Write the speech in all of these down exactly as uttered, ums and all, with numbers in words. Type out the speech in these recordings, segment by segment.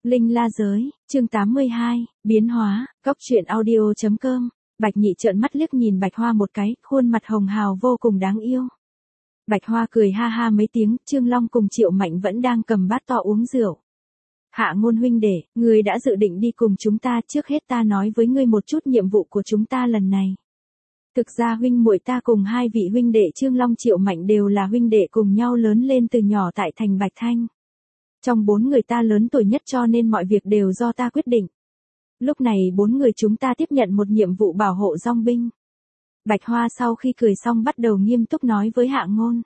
Linh La Giới, chương tám mươi hai, biến hóa, góc truyện audio chấm com. Bạch Nhị trợn mắt liếc nhìn Bạch Hoa một cái, khuôn mặt hồng hào vô cùng đáng yêu. Bạch Hoa cười ha ha mấy tiếng, Trương Long cùng Triệu Mạnh vẫn đang cầm bát to uống rượu. Hạ Ngôn huynh đệ, ngươi đã dự định đi cùng chúng ta, trước hết ta nói với ngươi một chút nhiệm vụ của chúng ta lần này. Thực ra huynh muội ta cùng hai vị huynh đệ Trương Long Triệu Mạnh đều là huynh đệ cùng nhau lớn lên từ nhỏ tại thành Bạch Thanh. Trong bốn người ta lớn tuổi nhất cho nên mọi việc đều do ta quyết định. Lúc này bốn người chúng ta tiếp nhận một nhiệm vụ bảo hộ dong binh. Bạch Hoa sau khi cười xong bắt đầu nghiêm túc nói với Hạ Ngôn.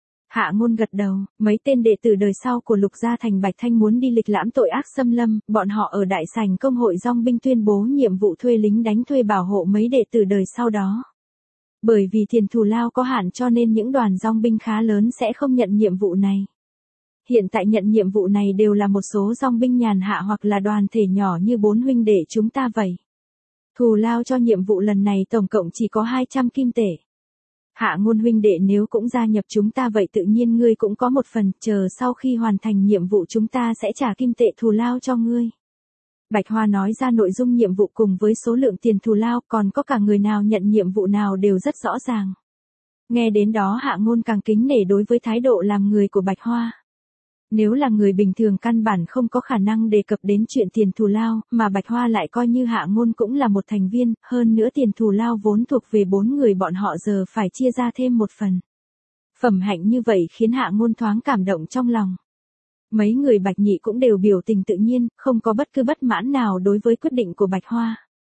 Hạ Ngôn gật đầu, mấy tên đệ tử đời sau của Lục gia thành Bạch Thanh muốn đi lịch lãm tội ác xâm lâm, bọn họ ở đại sảnh công hội dong binh tuyên bố nhiệm vụ thuê lính đánh thuê bảo hộ mấy đệ tử đời sau đó. Bởi vì tiền thù lao có hạn cho nên những đoàn dong binh khá lớn sẽ không nhận nhiệm vụ này. Hiện tại nhận nhiệm vụ này đều là một số dong binh nhàn hạ hoặc là đoàn thể nhỏ như bốn huynh đệ chúng ta vậy. Thù lao cho nhiệm vụ lần này tổng cộng chỉ có hai trăm kim tệ. Hạ Ngôn huynh đệ nếu cũng gia nhập chúng ta vậy tự nhiên ngươi cũng có một phần, chờ sau khi hoàn thành nhiệm vụ chúng ta sẽ trả kim tệ thù lao cho ngươi. Bạch Hoa nói ra nội dung nhiệm vụ cùng với số lượng tiền thù lao, còn có cả người nào nhận nhiệm vụ nào đều rất rõ ràng. Nghe đến đó Hạ Ngôn càng kính nể đối với thái độ làm người của Bạch Hoa. Nếu là người bình thường căn bản không có khả năng đề cập đến chuyện tiền thù lao, mà Bạch Hoa lại coi như Hạ Ngôn cũng là một thành viên, hơn nữa tiền thù lao vốn thuộc về bốn người bọn họ giờ phải chia ra thêm một phần. Phẩm hạnh như vậy khiến Hạ Ngôn thoáng cảm động trong lòng. Mấy người Bạch Nhị cũng đều biểu tình tự nhiên, không có bất cứ bất mãn nào đối với quyết định của Bạch Hoa.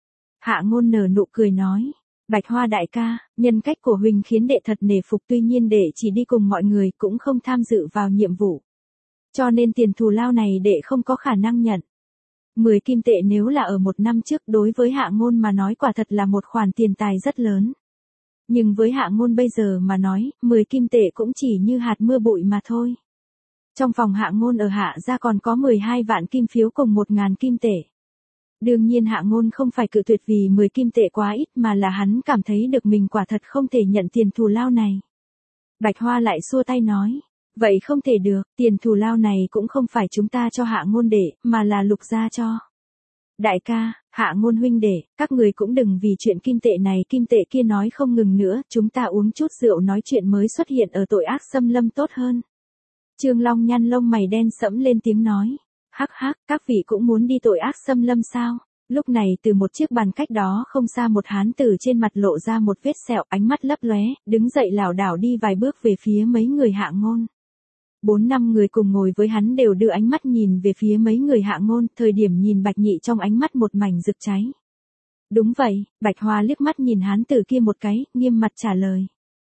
Hạ Ngôn nở nụ cười nói. Bạch Hoa đại ca, nhân cách của huynh khiến đệ thật nể phục, tuy nhiên đệ chỉ đi cùng mọi người cũng không tham dự vào nhiệm vụ. Cho nên tiền thù lao này đệ không có khả năng nhận. mười kim tệ nếu là ở một năm trước đối với Hạ Ngôn mà nói quả thật là một khoản tiền tài rất lớn. Nhưng với Hạ Ngôn bây giờ mà nói, mười kim tệ cũng chỉ như hạt mưa bụi mà thôi. Trong phòng Hạ Ngôn ở Hạ gia còn có mười hai vạn kim phiếu cùng một nghìn kim tệ. Đương nhiên Hạ Ngôn không phải cự tuyệt vì mười kim tệ quá ít mà là hắn cảm thấy được mình quả thật không thể nhận tiền thù lao này. Bạch Hoa lại xua tay nói. Vậy không thể được, tiền thù lao này cũng không phải chúng ta cho Hạ Ngôn đệ, mà là Lục gia cho. Đại ca, Hạ Ngôn huynh đệ, các người cũng đừng vì chuyện kim tệ này kim tệ kia nói không ngừng nữa, chúng ta uống chút rượu nói chuyện mới xuất hiện ở tội ác xâm lâm tốt hơn. Trương Long nhăn lông mày đen sẫm lên tiếng nói. Hắc hắc, các vị cũng muốn đi tội ác xâm lâm sao? Lúc này từ một chiếc bàn cách đó không xa một hán tử trên mặt lộ ra một vết sẹo, ánh mắt lấp lóe, đứng dậy lảo đảo đi vài bước về phía mấy người Hạ Ngôn. Bốn năm người cùng ngồi với hắn đều đưa ánh mắt nhìn về phía mấy người Hạ Ngôn, thời điểm nhìn Bạch Nhị trong ánh mắt một mảnh rực cháy. Đúng vậy, Bạch Hoa liếc mắt nhìn hán tử kia một cái, nghiêm mặt trả lời.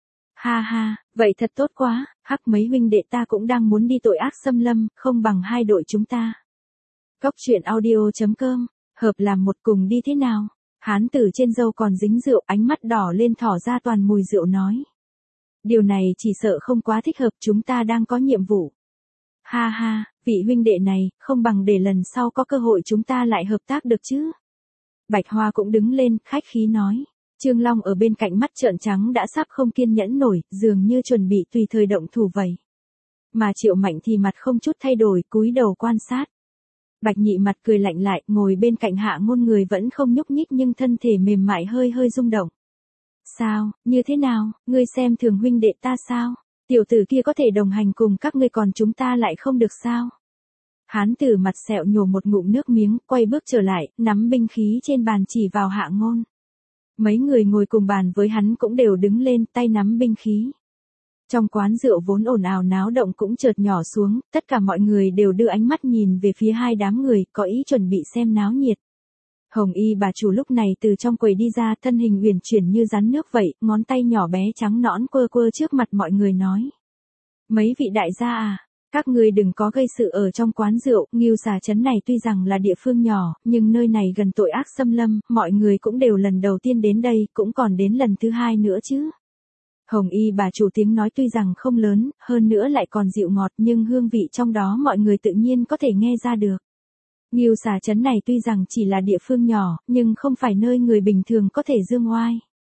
Ha ha, vậy thật tốt quá, hắc mấy huynh đệ ta cũng đang muốn đi tội ác xâm lâm, không bằng hai đội chúng ta. Góc truyện audio chấm com, hợp làm một cùng đi thế nào? Hán tử trên râu còn dính rượu, ánh mắt đỏ lên thỏ ra toàn mùi rượu nói. Điều này chỉ sợ không quá thích hợp, chúng ta đang có nhiệm vụ. Ha ha, vị huynh đệ này, không bằng để lần sau có cơ hội chúng ta lại hợp tác được chứ. Bạch Hoa cũng đứng lên, khách khí nói. Trương Long ở bên cạnh mắt trợn trắng đã sắp không kiên nhẫn nổi, dường như chuẩn bị tùy thời động thủ vậy. Mà Triệu Mạnh thì mặt không chút thay đổi, cúi đầu quan sát. Bạch Nhị mặt cười lạnh lại, ngồi bên cạnh Hạ Ngôn, người vẫn không nhúc nhích nhưng thân thể mềm mại hơi hơi rung động. Sao, như thế nào, ngươi xem thường huynh đệ ta sao? Tiểu tử kia có thể đồng hành cùng các ngươi còn chúng ta lại không được sao? Hán tử mặt sẹo nhổ một ngụm nước miếng, quay bước trở lại, nắm binh khí trên bàn chỉ vào Hạ Ngôn. Mấy người ngồi cùng bàn với hắn cũng đều đứng lên, tay nắm binh khí. Trong quán rượu vốn ồn ào náo động cũng chợt nhỏ xuống, tất cả mọi người đều đưa ánh mắt nhìn về phía hai đám người, có ý chuẩn bị xem náo nhiệt. Hồng Y bà chủ lúc này từ trong quầy đi ra, thân hình uyển chuyển như rắn nước vậy, ngón tay nhỏ bé trắng nõn quơ quơ trước mặt mọi người nói. Mấy vị đại gia à, các người đừng có gây sự ở trong quán rượu, Ngưu Xà trấn này tuy rằng là địa phương nhỏ, nhưng nơi này gần tội ác xâm lâm, mọi người cũng đều lần đầu tiên đến đây, cũng còn đến lần thứ hai nữa chứ. Hồng Y bà chủ tiếng nói tuy rằng không lớn, hơn nữa lại còn dịu ngọt nhưng hương vị trong đó mọi người tự nhiên có thể nghe ra được. Ngưu Xà trấn này tuy rằng chỉ là địa phương nhỏ, nhưng không phải nơi người bình thường có thể dương oai.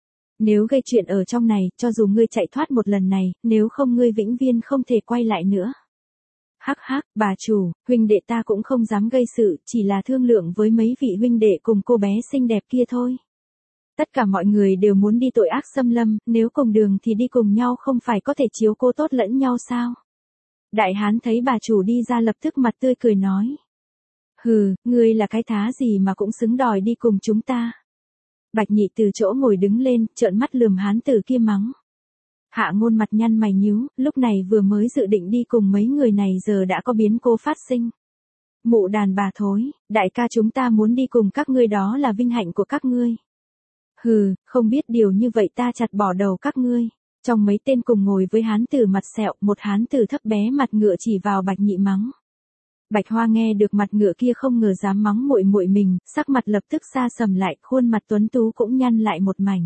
Nếu gây chuyện ở trong này, cho dù ngươi chạy thoát một lần này, nếu không ngươi vĩnh viễn không thể quay lại nữa. Hắc hắc, bà chủ, huynh đệ ta cũng không dám gây sự, chỉ là thương lượng với mấy vị huynh đệ cùng cô bé xinh đẹp kia thôi. Tất cả mọi người đều muốn đi tội ác xâm lâm, nếu cùng đường thì đi cùng nhau không phải có thể chiếu cố tốt lẫn nhau sao? Đại hán thấy bà chủ đi ra lập tức mặt tươi cười nói. Hừ, ngươi là cái thá gì mà cũng xứng đòi đi cùng chúng ta. Bạch Nhị từ chỗ ngồi đứng lên, trợn mắt lườm hán tử kia mắng. Hạ Ngôn mặt nhăn mày nhíu, lúc này vừa mới dự định đi cùng mấy người này giờ đã có biến cố phát sinh. Mụ đàn bà thối, đại ca chúng ta muốn đi cùng các ngươi đó là vinh hạnh của các ngươi. Hừ, không biết điều như vậy ta chặt bỏ đầu các ngươi. Trong mấy tên cùng ngồi với hán tử mặt sẹo, một hán tử thấp bé mặt ngựa chỉ vào Bạch Nhị mắng. Bạch Hoa nghe được mặt ngựa kia không ngờ dám mắng muội muội mình, sắc mặt lập tức xa sầm lại, khuôn mặt tuấn tú cũng nhăn lại một mảnh.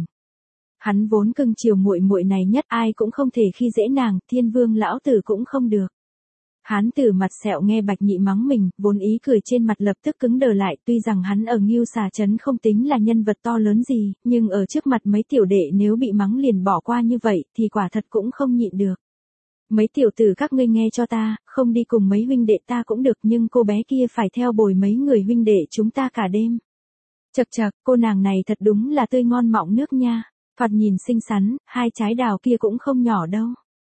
Hắn vốn cưng chiều muội muội này nhất, ai cũng không thể khi dễ nàng, Thiên Vương lão tử cũng không được. Hán tử mặt sẹo nghe Bạch Nhị mắng mình, vốn ý cười trên mặt lập tức cứng đờ lại, tuy rằng hắn ở Ngưu Xà Trấn không tính là nhân vật to lớn gì, nhưng ở trước mặt mấy tiểu đệ nếu bị mắng liền bỏ qua như vậy, thì quả thật cũng không nhịn được. Mấy tiểu tử các ngươi nghe cho ta, không đi cùng mấy huynh đệ ta cũng được, nhưng cô bé kia phải theo bồi mấy người huynh đệ chúng ta cả đêm. Chậc chậc, cô nàng này thật đúng là tươi ngon mọng nước nha, thoạt nhìn xinh xắn, hai trái đào kia cũng không nhỏ đâu.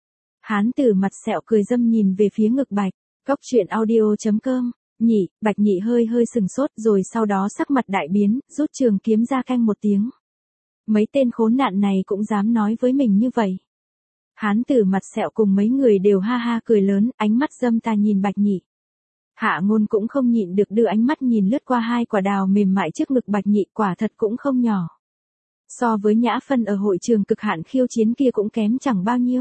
Hán tử mặt sẹo cười dâm nhìn về phía ngực Bạch, Cốc Truyện Audio chấm com, nhị, Bạch Nhị hơi hơi sừng sốt rồi sau đó sắc mặt đại biến, rút trường kiếm ra canh một tiếng. Mấy tên khốn nạn này cũng dám nói với mình như vậy. Hán tử mặt sẹo cùng mấy người đều ha ha cười lớn, ánh mắt dâm tà nhìn Bạch Nhị. Hạ Ngôn cũng không nhịn được đưa ánh mắt nhìn lướt qua hai quả đào mềm mại trước ngực Bạch Nhị, quả thật cũng không nhỏ. So với Nhã Phân ở hội trường cực hạn khiêu chiến kia cũng kém chẳng bao nhiêu.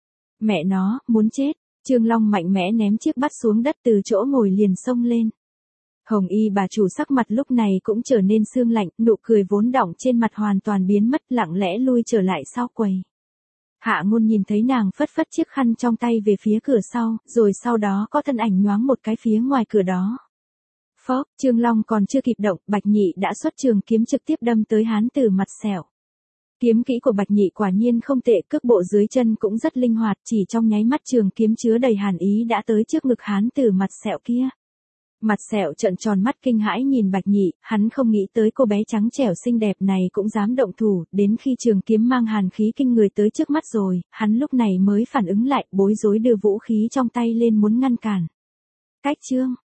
Mẹ nó, muốn chết, Trương Long mạnh mẽ ném chiếc bát xuống đất từ chỗ ngồi liền xông lên. Hồng Y bà chủ sắc mặt lúc này cũng trở nên sương lạnh, nụ cười vốn đọng trên mặt hoàn toàn biến mất, lặng lẽ lui trở lại sau quầy. Hạ Ngôn nhìn thấy nàng phất phất chiếc khăn trong tay về phía cửa sau, rồi sau đó có thân ảnh nhoáng một cái phía ngoài cửa đó. Phốc, Trương Long còn chưa kịp động, Bạch Nhị đã xuất trường kiếm trực tiếp đâm tới hán tử mặt sẹo. Kiếm kỹ của Bạch Nhị quả nhiên không tệ, cước bộ dưới chân cũng rất linh hoạt, chỉ trong nháy mắt trường kiếm chứa đầy hàn ý đã tới trước ngực hán tử mặt sẹo kia. Mặt sẹo trợn tròn mắt kinh hãi nhìn Bạch Nhị, hắn không nghĩ tới cô bé trắng trẻo xinh đẹp này cũng dám động thủ, đến khi trường kiếm mang hàn khí kinh người tới trước mắt rồi, hắn lúc này mới phản ứng lại, bối rối đưa vũ khí trong tay lên muốn ngăn cản. Cách chương